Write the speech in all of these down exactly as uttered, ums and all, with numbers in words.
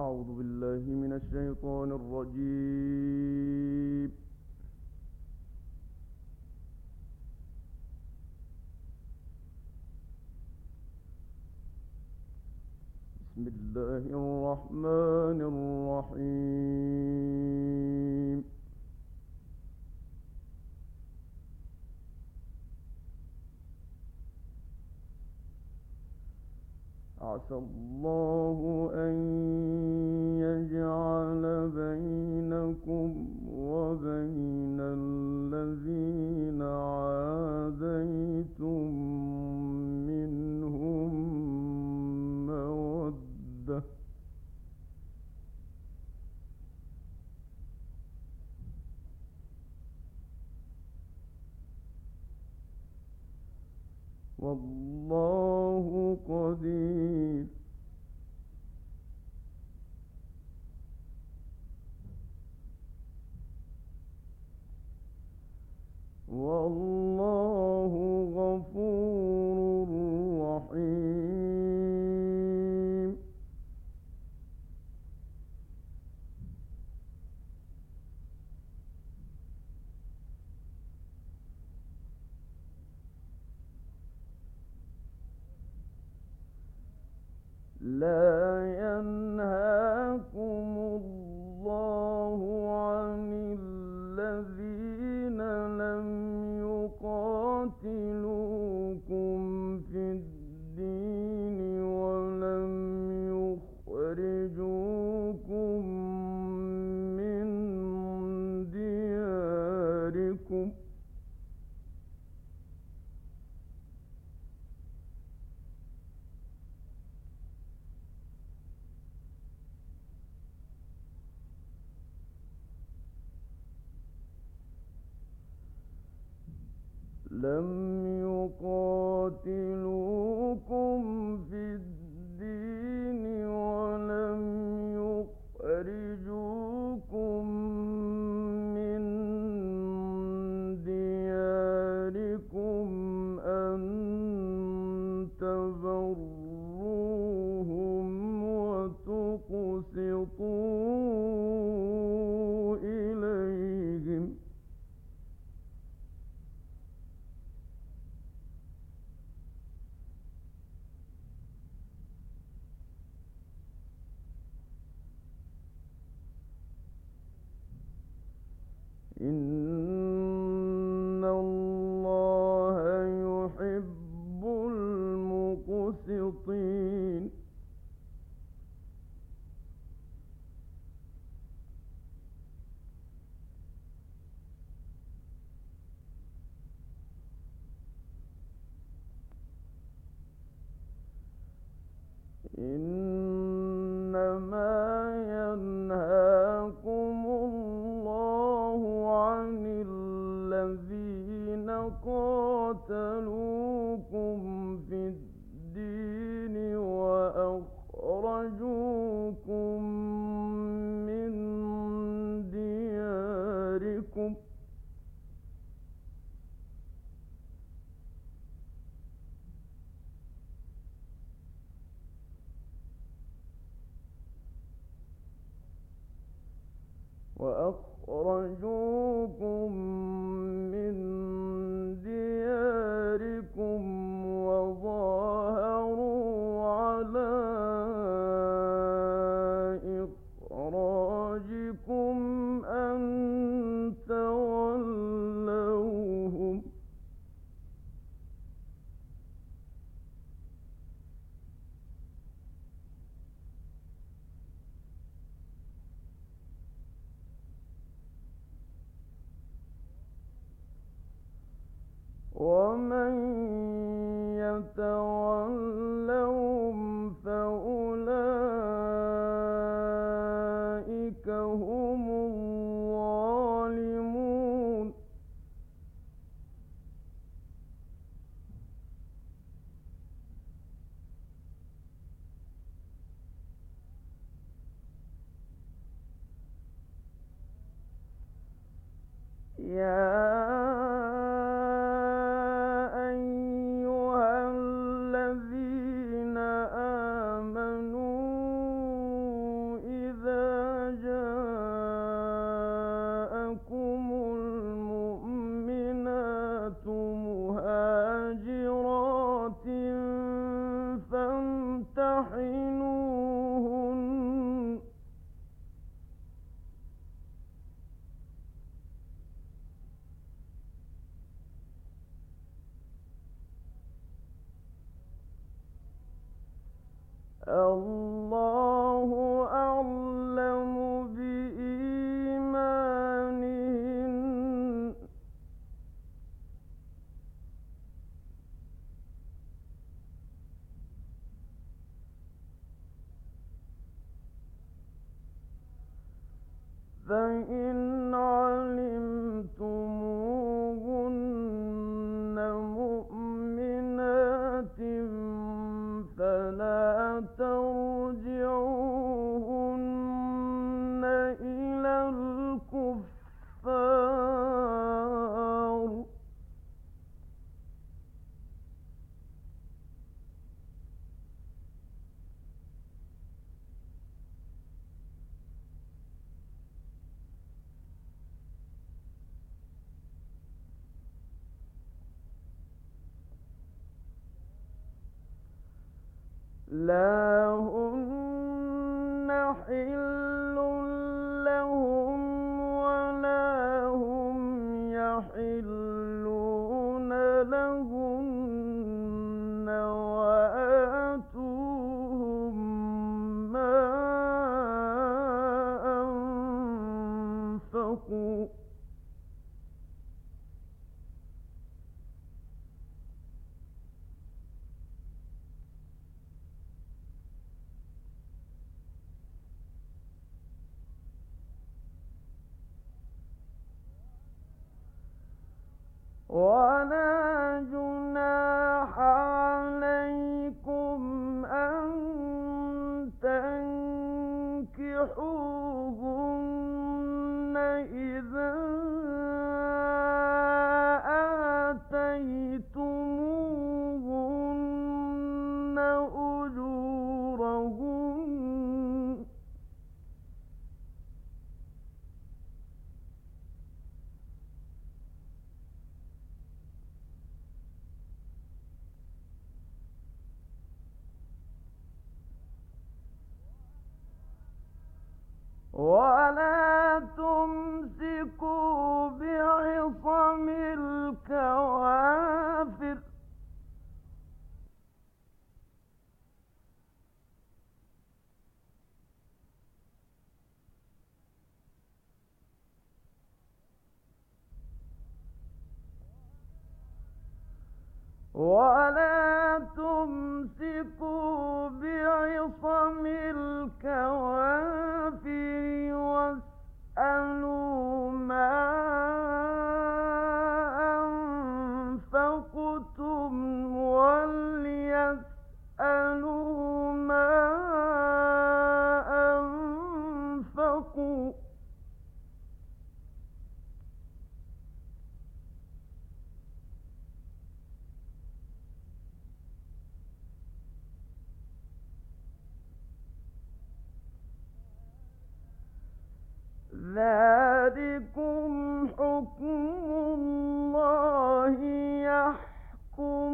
أعوذ بالله من الشيطان الرجيم. بسم الله الرحمن الرحيم. عسى الله أن يجعل بينكم وبين الذين عاديتم منهم مودة، والله قدير. والله غفور رحيم. لا ينهاكم الله عن الذين لم يقاتلوكم في الدين ولم يخرجوكم من دياركم لم يقاتلوكم في الدين ولم يخرجوكم من دياركم أن تبروهم وتقسطوا إليهم، إن الله يحب المقسطين. إنما ينهاكم الله عن الذين قاتلوكم في الدين وأخرجوكم من دياركم وأخرجوكم من دياركم وظاهروا على إخراجكم أن تولوهم، ومن يتولهم فأولئك هم الظالمون. يا أيها الذين آمنوا الله أعلم بإيمانهن فإن علمتموهن مؤمنات فلا ترجعوهن إلى الكفار لا هن حل لهم ولا هم يحلون لهن وآتوهم ما أنفقوا ولا جناح عليكم أن تنكحوهن إذا آتيتموهن أجورهن ولا تمسكوا بعصم الكوافر ولا تمسكوا بعصم الكوافر واسألوا ما أنفقتم وليسألوا ما أنفقوا ذلكم حكم الله يحكم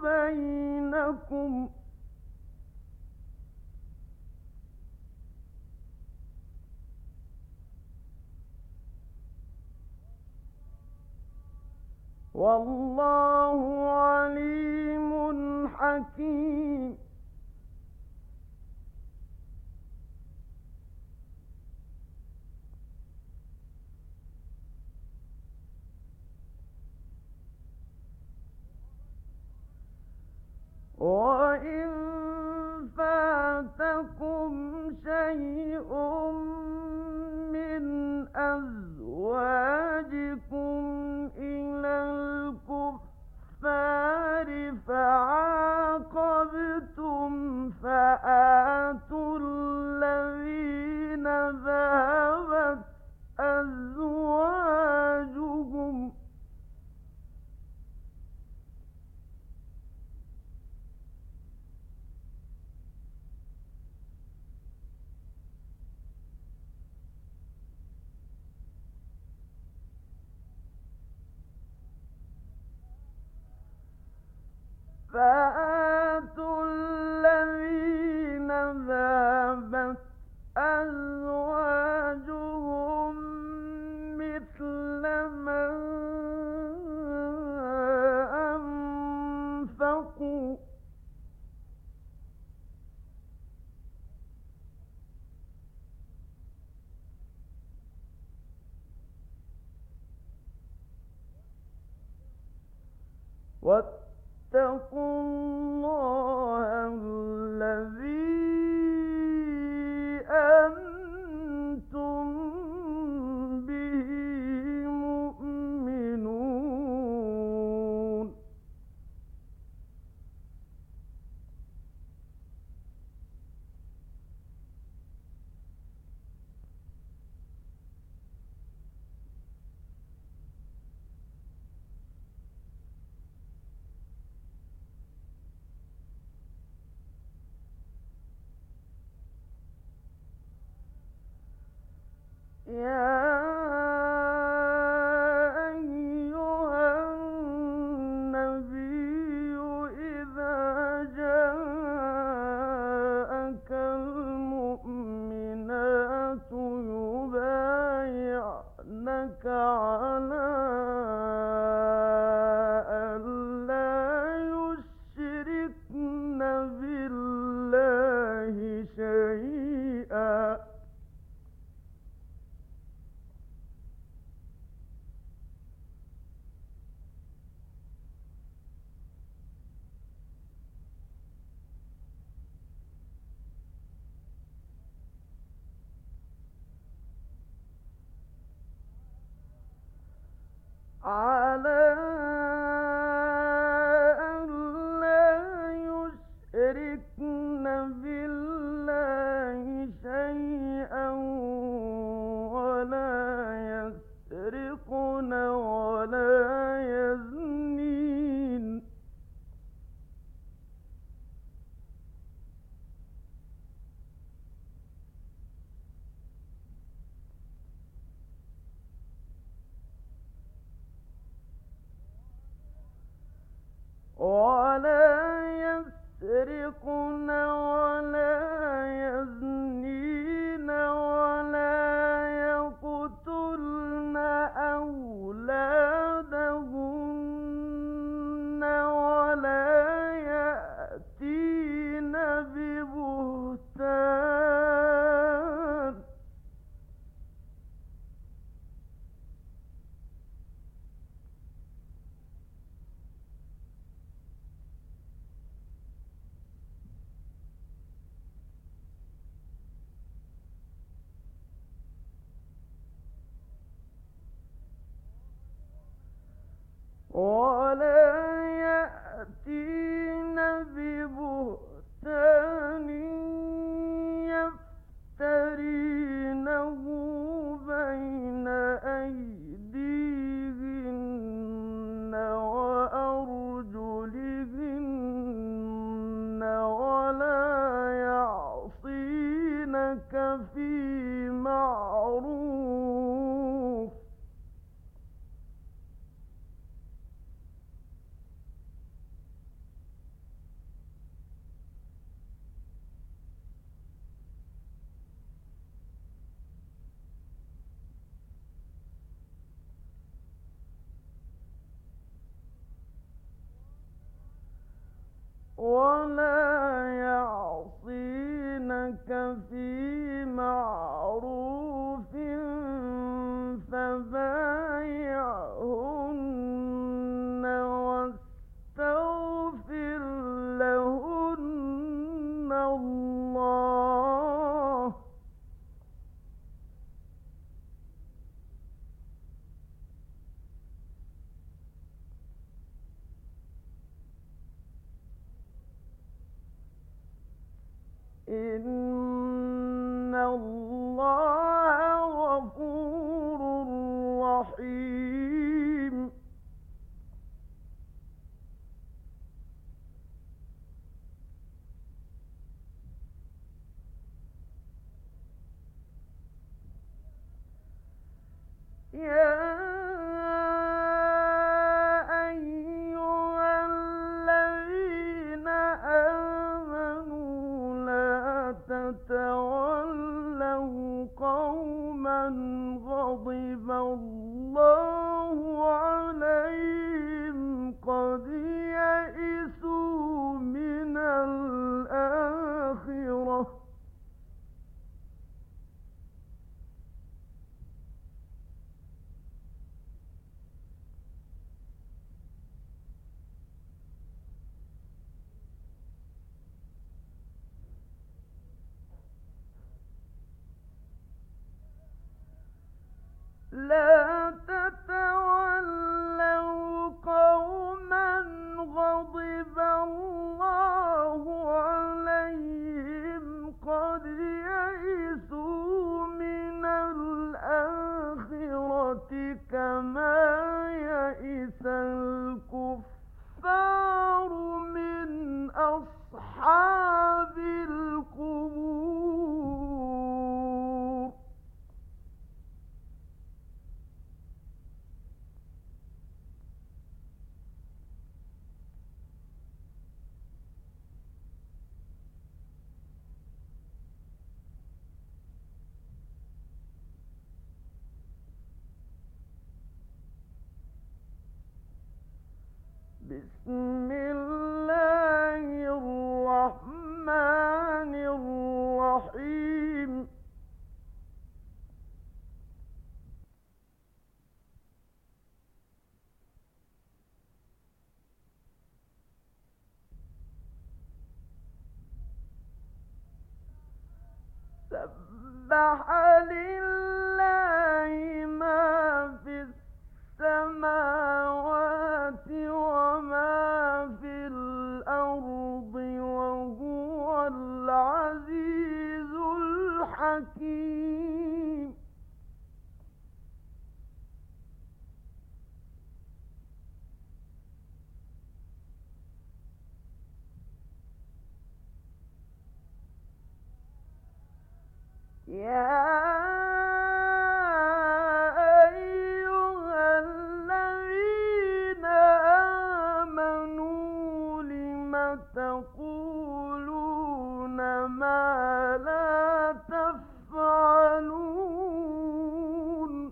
بينكم والله عليم حكيم وإن فاتكم شيء من أزواجكم إلى الكفار فعاقبتم فآتوا الذين ذهبت أزواجهم فآتوا الذين ذهبت أزواجهم مثل ما أنفقوا واتقوا الله الذي أنتم به مؤمنون يا أيها النبي إذا جاءك المؤمنات يبايعنك على أن لا يشركن بالله شيئا على أن لا يشركن بالله شيئا ولا يسرقن ولا يزنين ولا يسرقن ولا يزنين ولا يقتلن أولادهن ولا يأتين ببهتان ولا يأتين ببهتان يفترينه بين أيديهن وأرجلهن ولا يعصينك في معروف ولا يعصينك في معروف فبايعهن واستغفر لهن الله إن الله غفور رحيم يا أيها الذين آمنوا لا تتولوا قوما غضب الله عليهم قد يئسوا من الآخرة لا تتولوا قوما غضب الله عليهم قد يئسوا من الآخرة كما يئس الكفار من أصحاب القبور. بسم الله الرحمن الرحيم. سبح لله ما في السماوات وما في الأرض وهو العزيز الحكيم. يا أيها الذين آمنوا لم تقولون ما لا تفعلون.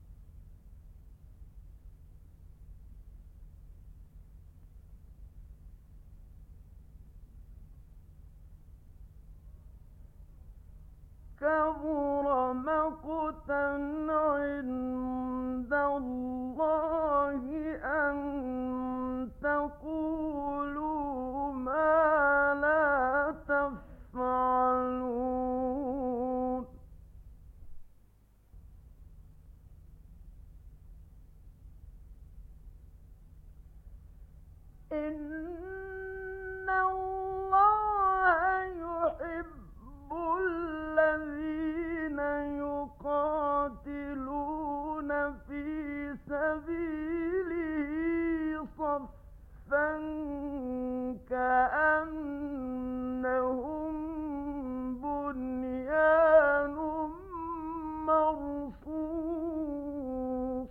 كبر مقتا عند الله أن تقولوا ما لا تفعلون. إن الله يحب الذين يقاتلون في سبيله صفا كأنهم بنيان مرصوص.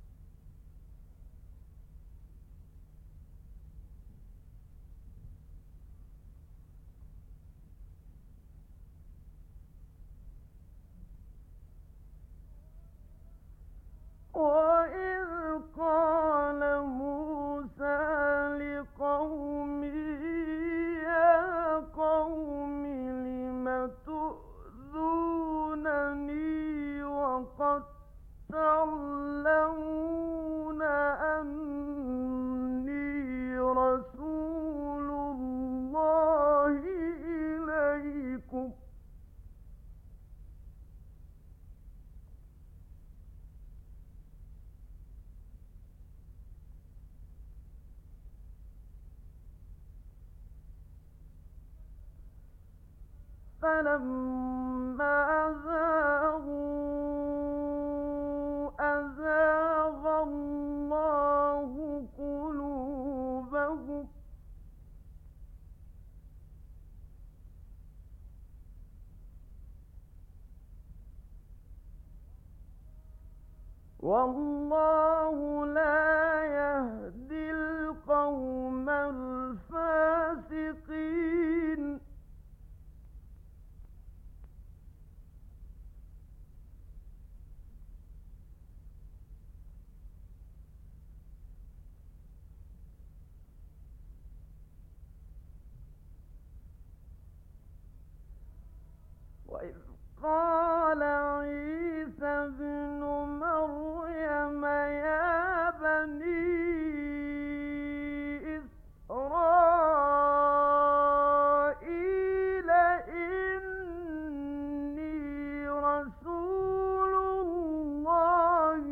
وإذ قال موسى لقومه يا قوم لم تؤذونني وقد تعلمون أني رسول الله إليكم. فلما زاغوا أزاغ الله قلوبهم والله لا يهدي القوم الفاسقين. وإذ قال عيسى ابن مريم يا بني إسرائيل إني رسول الله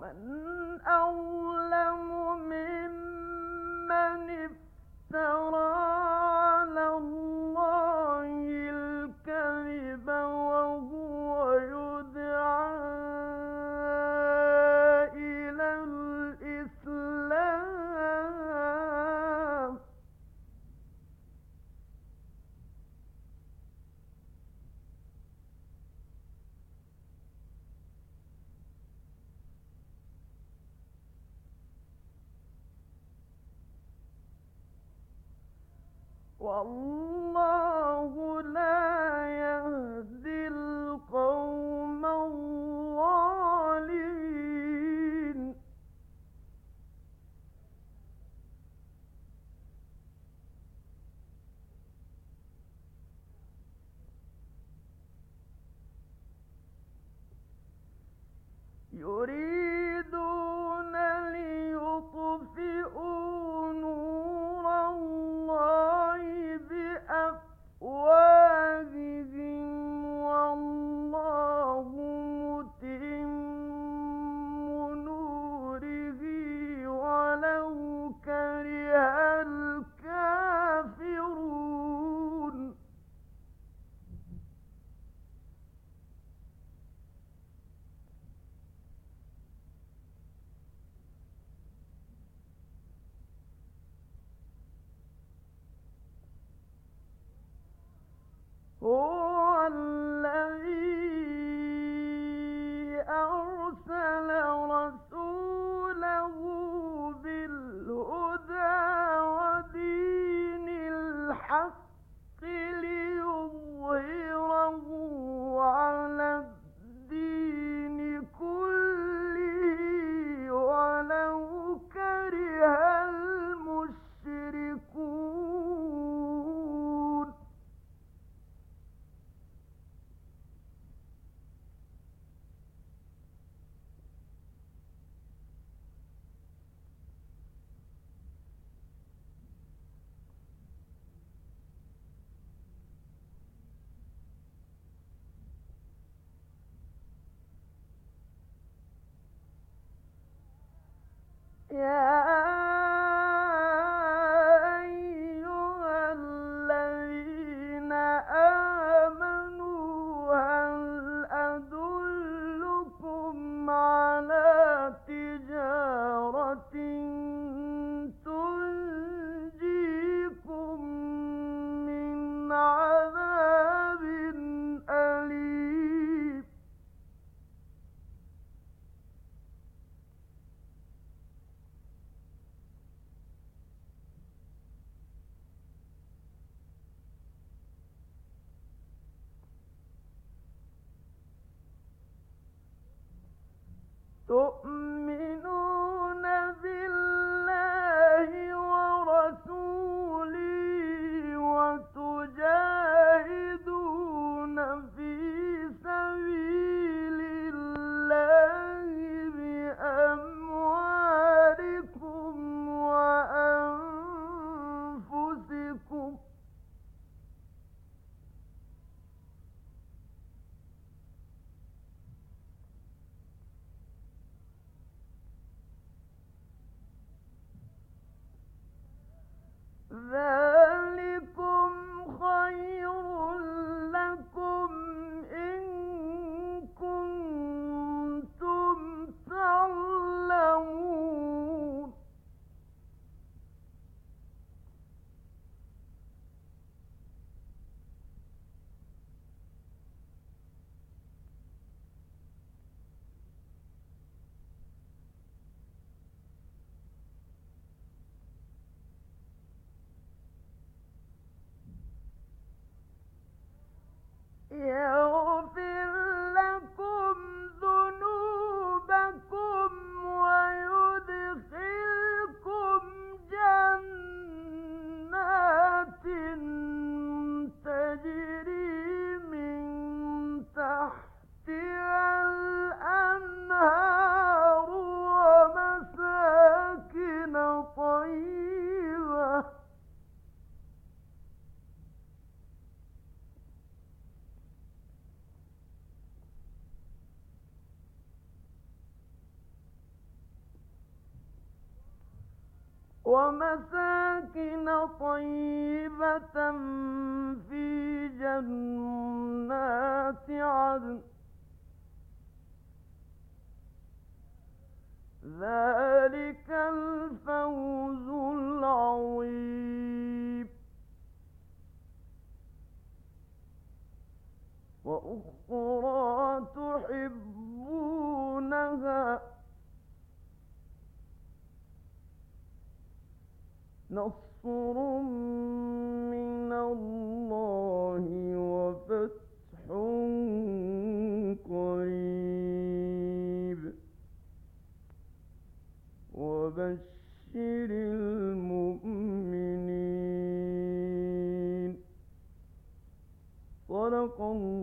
ومن أظلم ممن افترى على الله الكذب وهو يدعى إلى الإسلام. والله لا يهدي القوم الظالمين. يريدون ليطفئوا نور الله بأفواههم والله متم نوره ولو كره الكافرون. هو الذي أرسل رسوله بالهدى ودين الحق ليظهره على الدين كله ولو كره المشركون. يا أيها الذين آمنوا هل أدلكم على تجارة تنجيكم من عذاب أليم. تؤمنون بالله ورسوله وتجاهدون في سبيل الله بأموالكم وأنفسكم. ذلكم خير لكم إن كنتم تعلمون. يغفر لكم ذنوبكم ويدخلكم جنات تجري من تحتها الأنهار ومساكن طيبة. ومساكن طيبة في جنات عدن ذلك الفوز العظيم. وأخرى تحبونها نصر من الله وفتح قريب وبشر المؤمنين. صدق الله